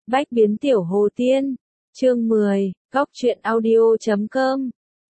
Bách biến tiểu hồ tiên. Chương 10, Góc truyện audio.com.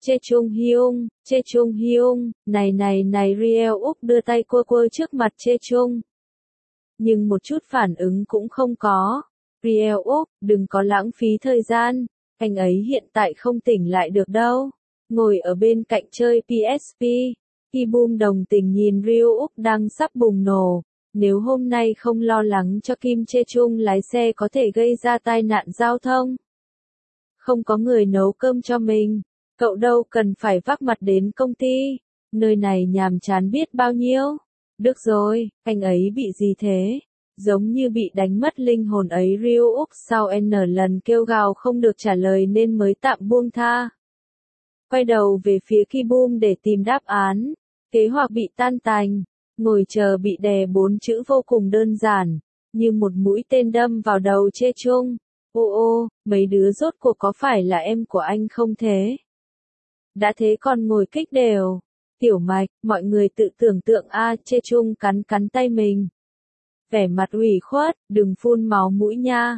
Chê Chung Hyung, này Riel Úc đưa tay cua trước mặt Chê Chung. Nhưng một chút phản ứng cũng không có. Riel Úc, đừng có lãng phí thời gian, anh ấy hiện tại không tỉnh lại được đâu. Ngồi ở bên cạnh chơi PSP, Ki Boom đồng tình nhìn Riel Úc đang sắp bùng nổ. Nếu hôm nay không lo lắng cho Kim Chê Chung lái xe có thể gây ra tai nạn giao thông. Không có người nấu cơm cho mình, cậu đâu cần phải vác mặt đến công ty, nơi này nhàm chán biết bao nhiêu. Được rồi, anh ấy bị gì thế? Giống như bị đánh mất linh hồn ấy. Riel Úc sau N lần kêu gào không được trả lời nên mới tạm buông tha. Quay đầu về phía Ki Boom để tìm đáp án, kế hoạch bị tan tành. Ngồi chờ bị đè 4 chữ vô cùng đơn giản, như một mũi tên đâm vào đầu Chê Chung. Ô, mấy đứa rốt cuộc có phải là em của anh không thế? Đã thế còn ngồi kích đều. Tiểu Mạch, mọi người tự tưởng tượng Chê Chung cắn tay mình. Vẻ mặt ủy khuất, đừng phun máu mũi nha.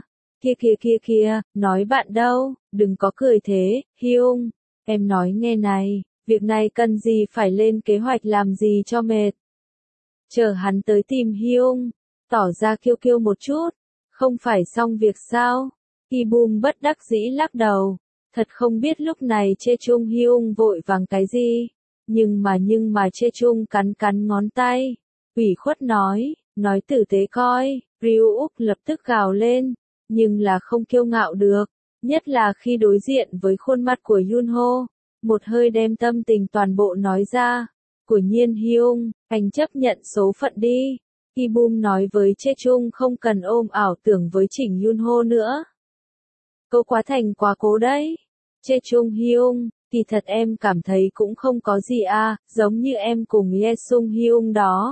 Kia, nói bạn đâu, đừng có cười thế, Hyung. Em nói nghe này, việc này cần gì phải lên kế hoạch làm gì cho mệt. Chờ hắn tới tìm Hyung, tỏ ra kiêu một chút, không phải xong việc sao? Ki Boom bất đắc dĩ lắc đầu, thật không biết lúc này Chê Chung Hyung vội vàng cái gì, nhưng mà Chê Chung cắn ngón tay, ủy khuất nói tử tế coi. Riel Úc lập tức gào lên, nhưng là không kiêu ngạo được, nhất là khi đối diện với khuôn mặt của Yunho, một hơi đem tâm tình toàn bộ nói ra. Của nhiên Hyung, anh chấp nhận số phận đi. Ki Boom nói với Chê Chung không cần ôm ảo tưởng với Chỉnh Yunho nữa. Câu quá thành quá cố đấy. Chê Chung Hyung, kỳ thật em cảm thấy cũng không có gì giống như em cùng Ye Sung Hyung đó.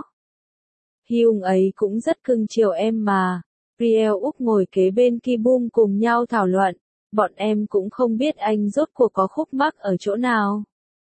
Hyung ấy cũng rất cưng chiều em mà. Riel Úc ngồi kế bên Ki Boom cùng nhau thảo luận, bọn em cũng không biết anh rốt cuộc có khúc mắc ở chỗ nào.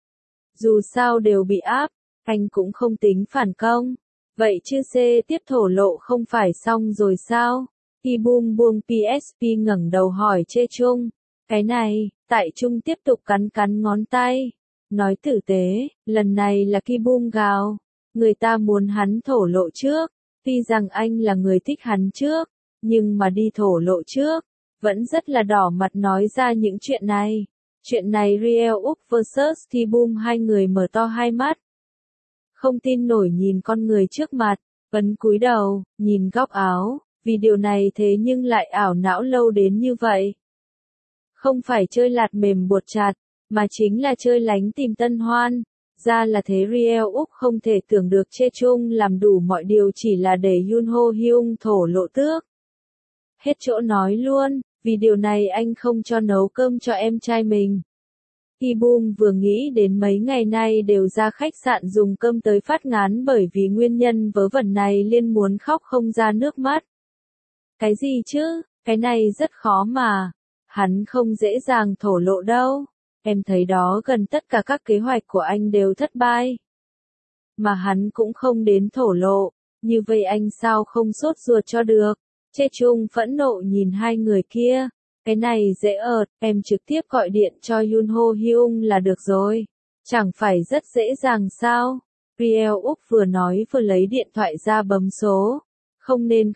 Dù sao đều bị áp, anh cũng không tính phản công. Vậy chứ tiếp thổ lộ không phải xong rồi sao? Ki Boom buông PSP ngẩng đầu hỏi Chê Chung. Cái này, tại Chung tiếp tục cắn ngón tay. Nói tử tế, lần này là Ki Boom gào. Người ta muốn hắn thổ lộ trước. Tuy rằng anh là người thích hắn trước, nhưng mà đi thổ lộ trước, vẫn rất là đỏ mặt nói ra những chuyện này. Chuyện này Riel Úc vs Ki Boom hai người mở to hai mắt. Không tin nổi nhìn con người trước mặt, ấn cúi đầu, nhìn góc áo, vì điều này thế nhưng lại ảo não lâu đến như vậy. Không phải chơi lạt mềm buộc chặt, mà chính là chơi lánh tìm tân hoan. Ra là thế. Riel Úc không thể tưởng được Chê Chung làm đủ mọi điều chỉ là để Yunho Hyung thổ lộ tước. Hết chỗ nói luôn, vì điều này anh không cho nấu cơm cho em trai mình. Ki Boom vừa nghĩ đến mấy ngày nay đều ra khách sạn dùng cơm tới phát ngán bởi vì nguyên nhân vớ vẩn này liên muốn khóc không ra nước mắt. Cái gì chứ, cái này rất khó mà. Hắn không dễ dàng thổ lộ đâu. Em thấy đó gần tất cả các kế hoạch của anh đều thất bại. Mà hắn cũng không đến thổ lộ, như vậy anh sao không sốt ruột cho được. Chê Chung phẫn nộ nhìn hai người kia. Cái này dễ em trực tiếp gọi điện cho Yunho Hyung là được rồi. Chẳng phải rất dễ dàng sao? Riel Úc vừa nói vừa lấy điện thoại ra bấm số. Không nên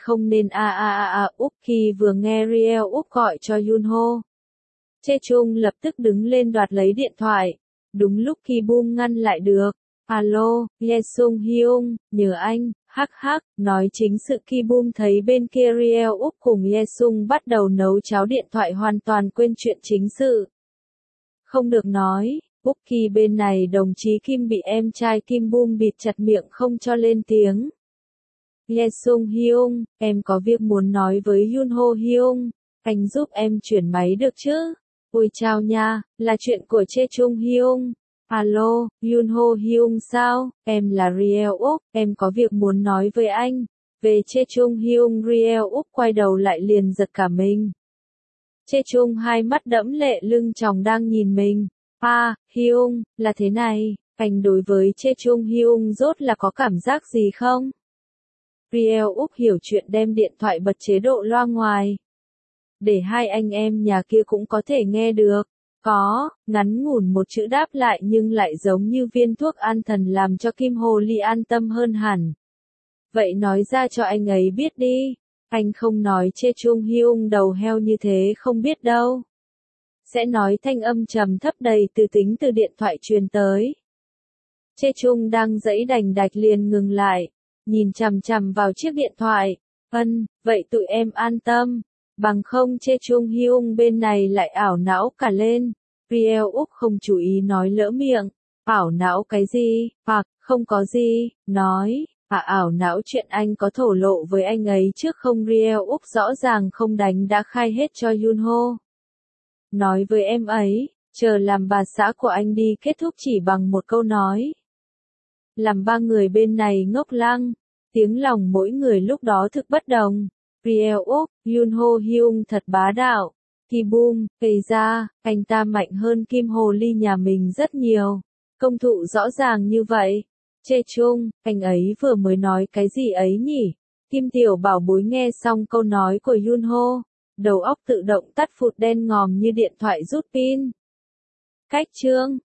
Úc. Khi vừa nghe Riel Úc gọi cho Yunho, Chê Chung lập tức đứng lên đoạt lấy điện thoại. Đúng lúc Ki Boom ngăn lại được. Alo, Ye Sung Hyung, nhờ anh, nói chính sự. Ki Boom thấy bên kia Riel Úc cùng Ye Sung bắt đầu nấu cháo điện thoại hoàn toàn quên chuyện chính sự. Không được nói, Úc Ki bên này đồng chí Kim bị em trai Kim Boom bịt chặt miệng không cho lên tiếng. Ye Sung Hyung, em có việc muốn nói với Yunho Hyung, anh giúp em chuyển máy được chứ? Ôi chào nha, là chuyện của Chê Chung Hyung. Alo, Yunho Hyung sao? Em là Riel Úc, em có việc muốn nói với anh. Về Chê Chung Hyung. Riel Úc quay đầu lại liền giật cả mình. Chê Chung hai mắt đẫm lệ lưng tròng đang nhìn mình. Hyung, là thế này, anh đối với Chê Chung Hyung rốt là có cảm giác gì không? Riel Úc hiểu chuyện đem điện thoại bật chế độ loa ngoài. để hai anh em nhà kia cũng có thể nghe được. Có, ngắn ngủn một chữ đáp lại nhưng lại giống như viên thuốc an thần làm cho Kim Hồ Ly an tâm hơn hẳn. Vậy nói ra cho anh ấy biết đi, anh không nói chê Chung Hyung đầu heo như thế không biết đâu. Sẽ nói thanh âm trầm thấp đầy từ tính từ điện thoại truyền tới. Chê Chung đang giãy đành đạch liền ngừng lại, nhìn chằm chằm vào chiếc điện thoại. Vậy tụi em an tâm, bằng không chê Chung Hyung bên này lại ảo não cả lên. Riel Úc không chú ý nói lỡ miệng. Ảo não cái gì? Không có gì, nói. Ảo não chuyện anh có thổ lộ với anh ấy trước không? Riel Úc rõ ràng không đánh đã khai hết cho Yunho. Nói với em ấy, chờ làm bà xã của anh đi, kết thúc chỉ bằng một câu nói. Làm ba người bên này ngốc lăng, tiếng lòng mỗi người lúc đó thực bất đồng. Riel Úc, Yunho Hyung thật bá đạo. Ki Boom, kể ra, anh ta mạnh hơn Kim Hồ Ly nhà mình rất nhiều. Công thụ rõ ràng như vậy. Chê Chung, anh ấy vừa mới nói cái gì ấy nhỉ? Kim Tiểu Bảo Bối nghe xong câu nói của Yunho, đầu óc tự động tắt phụt đen ngòm như điện thoại rút pin. Cách chương